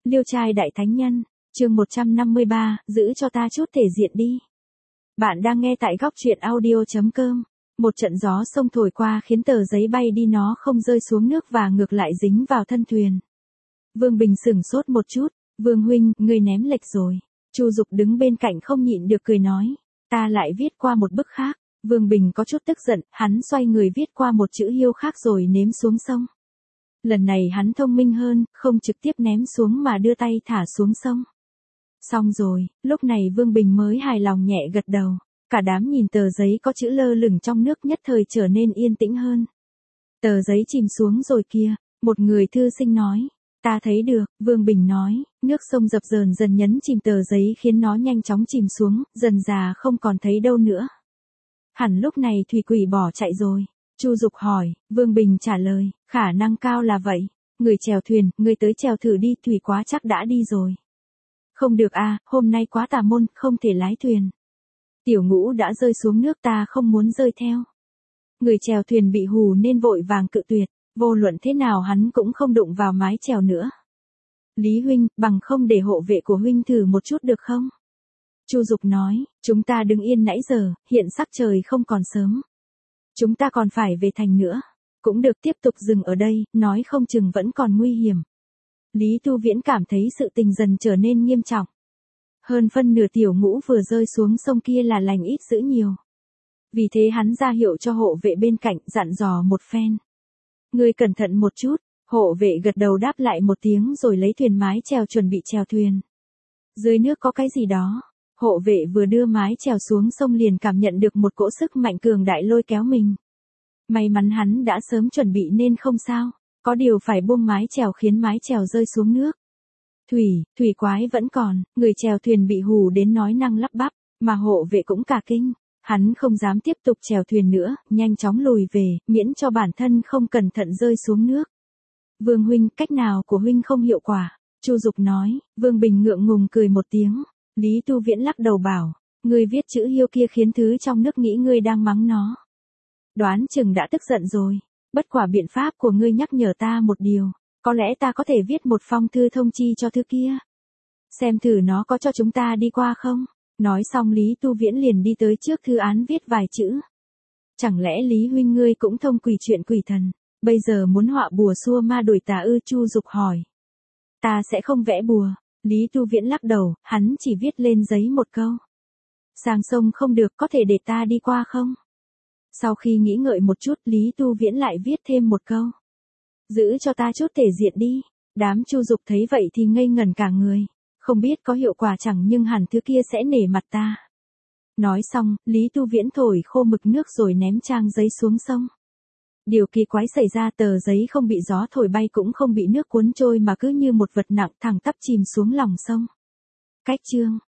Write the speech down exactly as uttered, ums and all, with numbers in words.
Liêu trai đại thánh nhân, chương một trăm năm mươi ba, giữ cho ta chút thể diện đi. Bạn đang nghe tại góc truyện audio chấm com. Một trận gió sông thổi qua khiến tờ giấy bay đi, nó không rơi xuống nước và ngược lại dính vào thân thuyền. Vương Bình sửng sốt một chút, Vương huynh, ngươi ném lệch rồi. Chu Dục đứng bên cạnh không nhịn được cười nói, ta lại viết qua một bức khác. Vương Bình có chút tức giận, hắn xoay người viết qua một chữ hiêu khác rồi ném xuống sông. Lần này hắn thông minh hơn, không trực tiếp ném xuống mà đưa tay thả xuống sông. Xong rồi, lúc này Vương Bình mới hài lòng nhẹ gật đầu. Cả đám nhìn tờ giấy có chữ lơ lửng trong nước nhất thời trở nên yên tĩnh hơn. Tờ giấy chìm xuống rồi kia, một người thư sinh nói. Ta thấy được, Vương Bình nói, nước sông dập dờn dần nhấn chìm tờ giấy khiến nó nhanh chóng chìm xuống, dần dà không còn thấy đâu nữa. Hẳn lúc này thủy quỷ bỏ chạy rồi. Chu Dục hỏi, Vương Bình trả lời, khả năng cao là vậy. Người chèo thuyền, người tới chèo thử đi, thủy quá chắc đã đi rồi. Không được à, hôm nay quá tà môn, không thể lái thuyền. Tiểu Ngũ đã rơi xuống nước, ta không muốn rơi theo. Người chèo thuyền bị hù nên vội vàng cự tuyệt, vô luận thế nào hắn cũng không đụng vào mái chèo nữa. Lý huynh, bằng không để hộ vệ của huynh thử một chút được không? Chu Dục nói, chúng ta đứng yên nãy giờ, hiện sắc trời không còn sớm. Chúng ta còn phải về thành nữa. Cũng được, tiếp tục dừng ở đây, nói không chừng vẫn còn nguy hiểm. Lý Tu Viễn cảm thấy sự tình dần trở nên nghiêm trọng. Hơn phân nửa Tiểu Ngũ vừa rơi xuống sông kia là lành ít dữ nhiều. Vì thế hắn ra hiệu cho hộ vệ bên cạnh, dặn dò một phen. Ngươi cẩn thận một chút. Hộ vệ gật đầu đáp lại một tiếng rồi lấy thuyền mái chèo chuẩn bị chèo thuyền. Dưới nước có cái gì đó. Hộ vệ vừa đưa mái chèo xuống sông liền cảm nhận được một cỗ sức mạnh cường đại lôi kéo mình. May mắn hắn đã sớm chuẩn bị nên không sao, có điều phải buông mái chèo khiến mái chèo rơi xuống nước. Thủy, thủy quái vẫn còn, người chèo thuyền bị hù đến nói năng lắp bắp, mà hộ vệ cũng cả kinh. Hắn không dám tiếp tục chèo thuyền nữa, nhanh chóng lùi về, miễn cho bản thân không cẩn thận rơi xuống nước. Vương huynh, cách nào của huynh không hiệu quả? Chu Dục nói. Vương Bình ngượng ngùng cười một tiếng. Lý Tu Viễn lắc đầu bảo, ngươi viết chữ hiêu kia khiến thứ trong nước nghĩ ngươi đang mắng nó. Đoán chừng đã tức giận rồi, bất quả biện pháp của ngươi nhắc nhở ta một điều, có lẽ ta có thể viết một phong thư thông chi cho thứ kia. Xem thử nó có cho chúng ta đi qua không? Nói xong Lý Tu Viễn liền đi tới trước thư án viết vài chữ. Chẳng lẽ Lý huynh ngươi cũng thông quỷ chuyện quỷ thần, bây giờ muốn họa bùa xua ma đuổi tà ư? Chu Dục hỏi. Ta sẽ không vẽ bùa. Lý Tu Viễn lắc đầu, hắn chỉ viết lên giấy một câu. Sang sông không được, có thể để ta đi qua không? Sau khi nghĩ ngợi một chút, Lý Tu Viễn lại viết thêm một câu. Giữ cho ta chút thể diện đi. Đám Chu Dục thấy vậy thì ngây ngẩn cả người. Không biết có hiệu quả chẳng nhưng hẳn thứ kia sẽ nể mặt ta. Nói xong, Lý Tu Viễn thổi khô mực nước rồi ném trang giấy xuống sông. Điều kỳ quái xảy ra, tờ giấy không bị gió thổi bay cũng không bị nước cuốn trôi mà cứ như một vật nặng thẳng tắp chìm xuống lòng sông. Cách chương